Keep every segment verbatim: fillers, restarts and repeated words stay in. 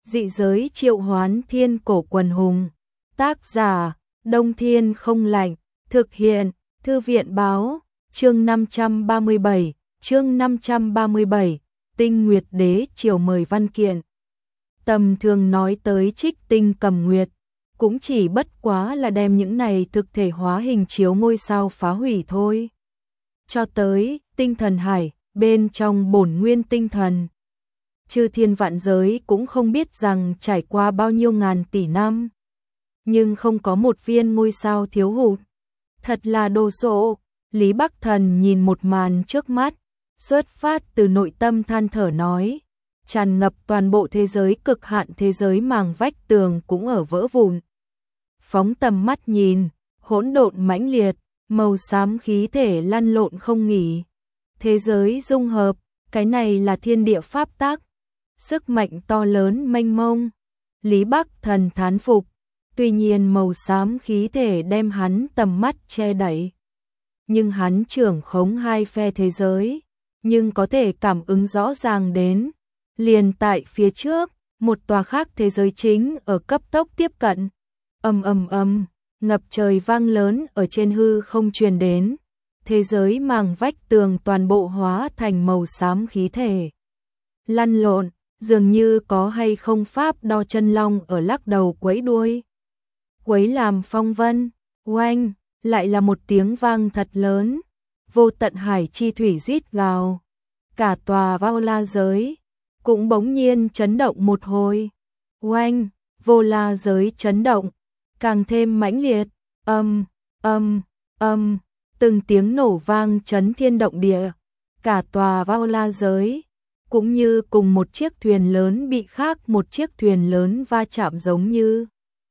Dị giới triệu hoán thiên cổ quần hùng. Tác giả, Đông Thiên không lạnh. Thực hiện, Thư viện báo. Chương năm trăm ba mươi bảy, chương năm trăm ba mươi bảy, Tinh Nguyệt Đế triều mời văn kiện. Tầm thường nói tới Trích Tinh Cầm Nguyệt, cũng chỉ bất quá là đem những này thực thể hóa hình chiếu ngôi sao phá hủy thôi. Cho tới tinh thần hải, bên trong bổn nguyên tinh thần. Chư thiên vạn giới cũng không biết rằng trải qua bao nhiêu ngàn tỷ năm, nhưng không có một viên ngôi sao thiếu hụt. Thật là đồ sộ. Lý Bắc Thần nhìn một màn trước mắt, xuất phát từ nội tâm than thở nói, tràn ngập toàn bộ thế giới cực hạn thế giới màng vách tường cũng ở vỡ vụn. Phóng tầm mắt nhìn, hỗn độn mãnh liệt, màu xám khí thể lăn lộn không nghỉ. Thế giới dung hợp, cái này là thiên địa pháp tắc, sức mạnh to lớn mênh mông. Lý Bắc Thần thán phục, tuy nhiên màu xám khí thể đem hắn tầm mắt che đậy. Nhưng hắn trưởng khống hai phe thế giới, nhưng có thể cảm ứng rõ ràng đến. Liền tại phía trước, một tòa khác thế giới chính ở cấp tốc tiếp cận. Ầm ầm ầm, ngập trời vang lớn ở trên hư không truyền đến. Thế giới màng vách tường toàn bộ hóa thành màu xám khí thể. Lăn lộn, dường như có hay không pháp đo chân long ở lắc đầu quấy đuôi. Quấy làm phong vân, oanh, lại là một tiếng vang thật lớn. Vô tận hải chi thủy rít gào. Cả tòa Vô La giới cũng bỗng nhiên chấn động một hồi. Oanh, Vô La giới chấn động, càng thêm mãnh liệt, âm, âm, âm, từng tiếng nổ vang chấn thiên động địa. Cả tòa Vô La giới, cũng như cùng một chiếc thuyền lớn bị khác một chiếc thuyền lớn va chạm giống như.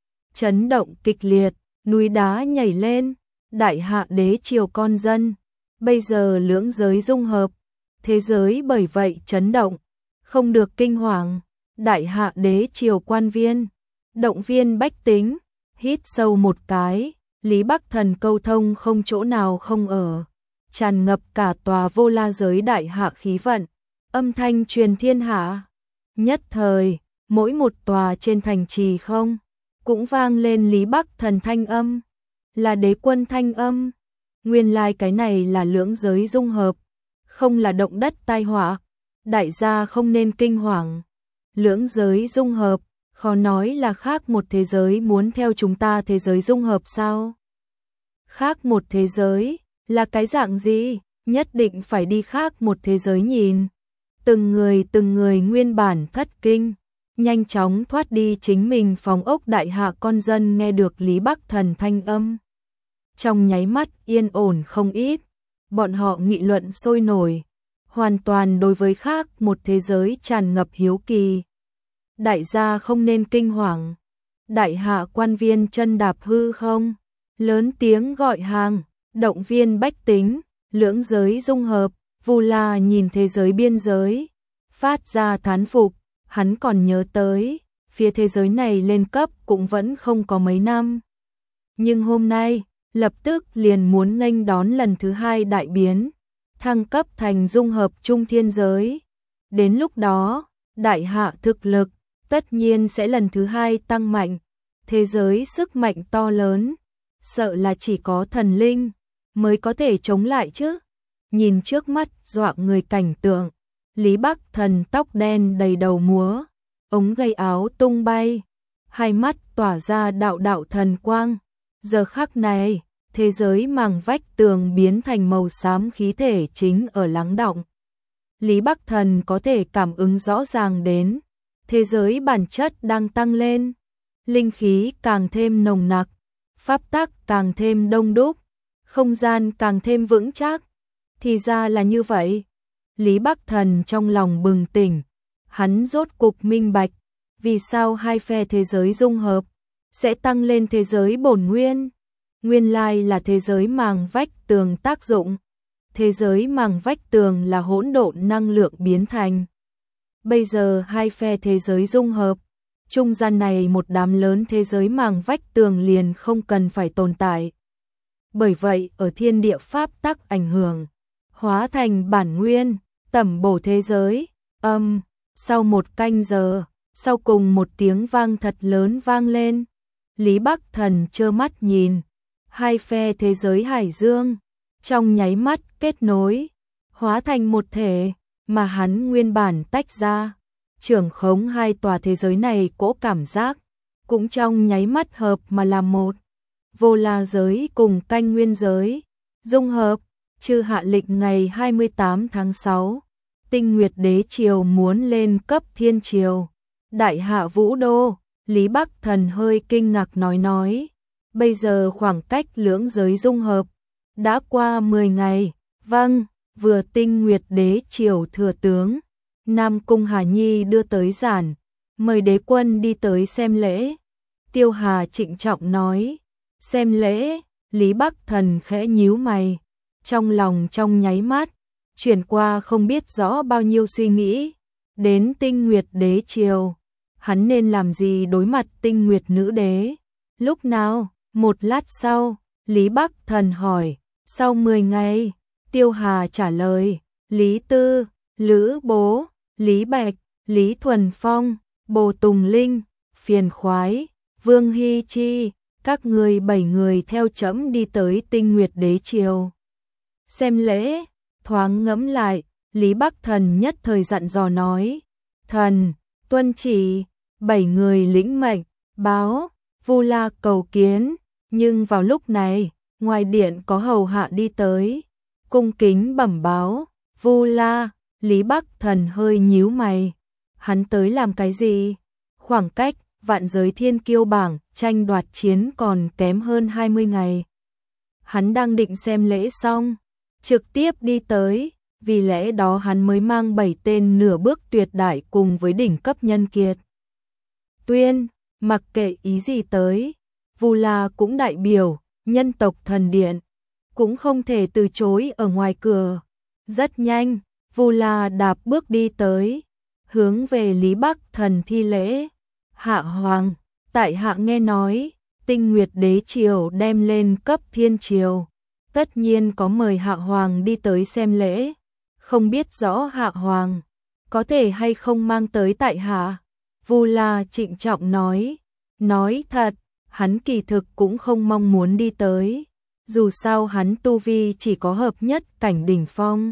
Chấn động kịch liệt, núi đá nhảy lên, đại hạ đế triều con dân. Bây giờ lưỡng giới dung hợp, thế giới bởi vậy chấn động, không được kinh hoàng. Đại hạ đế triều quan viên, động viên bách tính, hít sâu một cái, Lý Bắc Thần câu thông không chỗ nào không ở, tràn ngập cả tòa Vô La giới đại hạ khí vận, âm thanh truyền thiên hạ. Nhất thời, mỗi một tòa trên thành trì không, cũng vang lên Lý Bắc Thần thanh âm, là đế quân thanh âm. Nguyên lai like cái này là lưỡng giới dung hợp, không là động đất tai họa, đại gia không nên kinh hoàng. Lưỡng giới dung hợp, khó nói là khác một thế giới muốn theo chúng ta thế giới dung hợp sao? Khác một thế giới, là cái dạng gì? Nhất định phải đi khác một thế giới nhìn. Từng người từng người nguyên bản thất kinh, nhanh chóng thoát đi chính mình phòng ốc đại hạ con dân nghe được Lý Bắc Thần thanh âm. Trong nháy mắt yên ổn không ít, bọn họ nghị luận sôi nổi, hoàn toàn đối với khác một thế giới tràn ngập hiếu kỳ. Đại gia không nên kinh hoàng. Đại hạ quan viên chân đạp hư không, lớn tiếng gọi hàng, động viên bách tính, lưỡng giới dung hợp. Vu La nhìn thế giới biên giới, phát ra thán phục, hắn còn nhớ tới, phía thế giới này lên cấp cũng vẫn không có mấy năm. Nhưng hôm nay, lập tức liền muốn nghênh đón lần thứ hai đại biến, thăng cấp thành dung hợp trung thiên giới. Đến lúc đó, đại hạ thực lực, tất nhiên sẽ lần thứ hai tăng mạnh, thế giới sức mạnh to lớn, sợ là chỉ có thần linh mới có thể chống lại chứ. Nhìn trước mắt dọa người cảnh tượng, Lý Bắc Thần tóc đen đầy đầu múa, ống gây áo tung bay, hai mắt tỏa ra đạo đạo thần quang. Giờ khắc này, thế giới màng vách tường biến thành màu xám khí thể chính ở lắng đọng. Lý Bắc Thần có thể cảm ứng rõ ràng đến, thế giới bản chất đang tăng lên, linh khí càng thêm nồng nặc, pháp tắc càng thêm đông đúc, không gian càng thêm vững chắc. Thì ra là như vậy. Lý Bắc Thần trong lòng bừng tỉnh, hắn rốt cục minh bạch, vì sao hai phe thế giới dung hợp sẽ tăng lên thế giới bổn nguyên. Nguyên lai là thế giới màng vách tường tác dụng. Thế giới màng vách tường là hỗn độn năng lượng biến thành. Bây giờ hai phe thế giới dung hợp, trung gian này một đám lớn thế giới màng vách tường liền không cần phải tồn tại. Bởi vậy ở thiên địa pháp tắc ảnh hưởng, hóa thành bản nguyên, tẩm bổ thế giới. Âm, sau một canh giờ, Sau cùng một tiếng vang thật lớn vang lên. Lý Bắc Thần trơ mắt nhìn, hai phe thế giới hải dương trong nháy mắt kết nối, hóa thành một thể, mà hắn nguyên bản tách ra, trưởng khống hai tòa thế giới này cỗ cảm giác, cũng trong nháy mắt hợp mà làm một. Vô La giới cùng Canh Nguyên giới, dung hợp, chư hạ lệnh ngày hai mươi tám tháng sáu, Tinh Nguyệt Đế Triều muốn lên cấp Thiên Triều. Đại hạ Vũ Đô, Lý Bắc Thần hơi kinh ngạc nói nói, bây giờ khoảng cách lưỡng giới dung hợp đã qua mười ngày, vâng, vừa Tinh Nguyệt Đế Triều thừa tướng Nam Cung Hà Nhi đưa tới giản, mời đế quân đi tới xem lễ. Tiêu Hà trịnh trọng nói, xem lễ, Lý Bắc Thần khẽ nhíu mày, trong lòng trong nháy mắt chuyển qua không biết rõ bao nhiêu suy nghĩ, đến Tinh Nguyệt Đế Triều, hắn nên làm gì đối mặt Tinh Nguyệt Nữ Đế? Lúc nào? Một lát sau, Lý Bắc Thần hỏi, sau mười ngày, Tiêu Hà trả lời, Lý Tư, Lữ Bố, Lý Bạch, Lý Thuần Phong, Bồ Tùng Linh, Phiền Khoái, Vương Hy Chi, các người bảy người theo trẫm đi tới Tinh Nguyệt Đế Triều. Xem lễ, thoáng ngẫm lại, Lý Bắc Thần nhất thời dặn dò nói, thần, tuân chỉ, bảy người lĩnh mệnh, báo, Vu La cầu kiến, nhưng vào lúc này, ngoài điện có hầu hạ đi tới, cung kính bẩm báo, Vu La. Lý Bắc Thần hơi nhíu mày, hắn tới làm cái gì? Khoảng cách vạn giới thiên kiêu bảng tranh đoạt chiến còn kém hơn hai mươi ngày. Hắn đang định xem lễ xong, trực tiếp đi tới, vì lẽ đó hắn mới mang bảy tên nửa bước tuyệt đại cùng với đỉnh cấp nhân kiệt. Tuyên, mặc kệ ý gì tới, Vu La cũng đại biểu, nhân tộc thần điện, cũng không thể từ chối ở ngoài cửa. Rất nhanh, Vu La đạp bước đi tới, hướng về Lý Bắc Thần thi lễ. Hạ Hoàng, tại hạ nghe nói, Tinh Nguyệt Đế Triều đem lên cấp Thiên Triều, tất nhiên có mời Hạ Hoàng đi tới xem lễ, không biết rõ Hạ Hoàng có thể hay không mang tới tại hạ. Vu La trịnh trọng nói, nói thật, hắn kỳ thực cũng không mong muốn đi tới, dù sao hắn tu vi chỉ có hợp nhất cảnh đỉnh phong.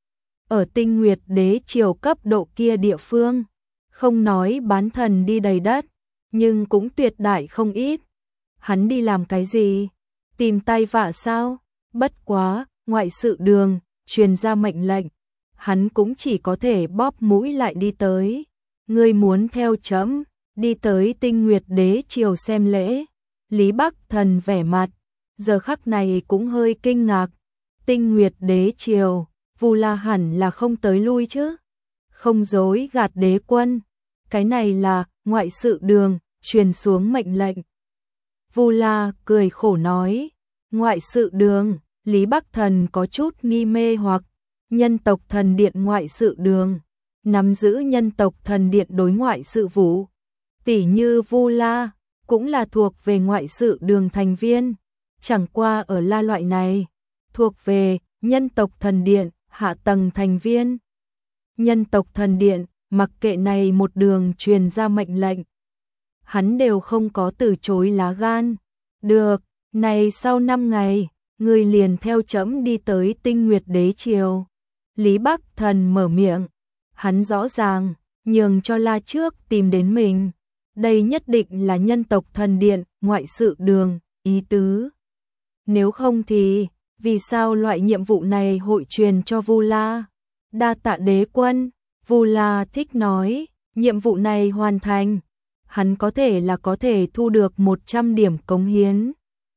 Ở Tinh Nguyệt Đế Triều cấp độ kia địa phương, không nói bán thần đi đầy đất, nhưng cũng tuyệt đại không ít. Hắn đi làm cái gì? Tìm tay vạ sao? Bất quá, ngoại sự đường, truyền ra mệnh lệnh, hắn cũng chỉ có thể bóp mũi lại đi tới. Ngươi muốn theo trẫm đi tới Tinh Nguyệt Đế Triều xem lễ. Lý Bắc Thần vẻ mặt, giờ khắc này cũng hơi kinh ngạc. Tinh Nguyệt Đế Triều, Vu La hẳn là không tới lui chứ? Không dối gạt đế quân, cái này là ngoại sự đường truyền xuống mệnh lệnh. Vu La cười khổ nói, ngoại sự đường. Lý Bắc Thần có chút nghi mê hoặc, nhân tộc thần điện ngoại sự đường, nắm giữ nhân tộc thần điện đối ngoại sự vụ, tỷ như Vu La, cũng là thuộc về ngoại sự đường thành viên, chẳng qua ở La loại này, thuộc về nhân tộc thần điện, hạ tầng thành viên. Nhân tộc thần điện, mặc kệ này một đường truyền ra mệnh lệnh, hắn đều không có từ chối lá gan. Được, này sau năm ngày, người liền theo trẫm đi tới Tinh Nguyệt Đế Triều. Lý Bắc Thần mở miệng, hắn rõ ràng, nhường cho La trước tìm đến mình. Đây nhất định là nhân tộc thần điện, ngoại sự đường, ý tứ. Nếu không thì, vì sao loại nhiệm vụ này hội truyền cho Vu La? Đa tạ đế quân, Vu La thích nói, nhiệm vụ này hoàn thành, hắn có thể là có thể thu được một trăm điểm cống hiến.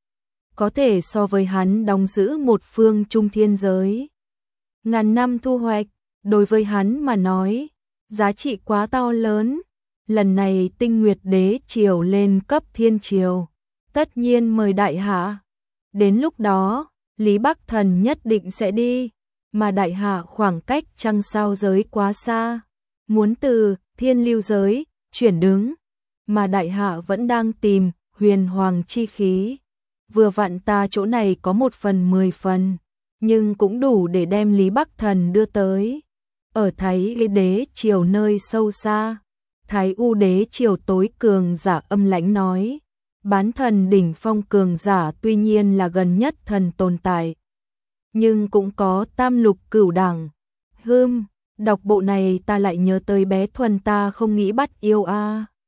Có thể so với hắn đóng giữ một phương trung thiên giới. Ngàn năm thu hoạch, đối với hắn mà nói, giá trị quá to lớn. Lần này Tinh Nguyệt Đế Triều lên cấp Thiên Triều, tất nhiên mời đại hạ. Đến lúc đó, Lý Bắc Thần nhất định sẽ đi, mà đại hạ khoảng cách trăng sao giới quá xa, muốn từ thiên lưu giới chuyển đứng, mà đại hạ vẫn đang tìm huyền hoàng chi khí. Vừa vặn ta chỗ này có một phần mười phần, nhưng cũng đủ để đem Lý Bắc Thần đưa tới. Ở Thái Đế Triều nơi sâu xa, Thái U đế triều tối cường giả âm lãnh nói, bán thần đỉnh phong cường giả tuy nhiên là gần nhất thần tồn tại, nhưng cũng có tam lục cửu đẳng. Hưm, đọc bộ này ta lại nhớ tới bé Thuần ta không nghĩ bắt yêu a.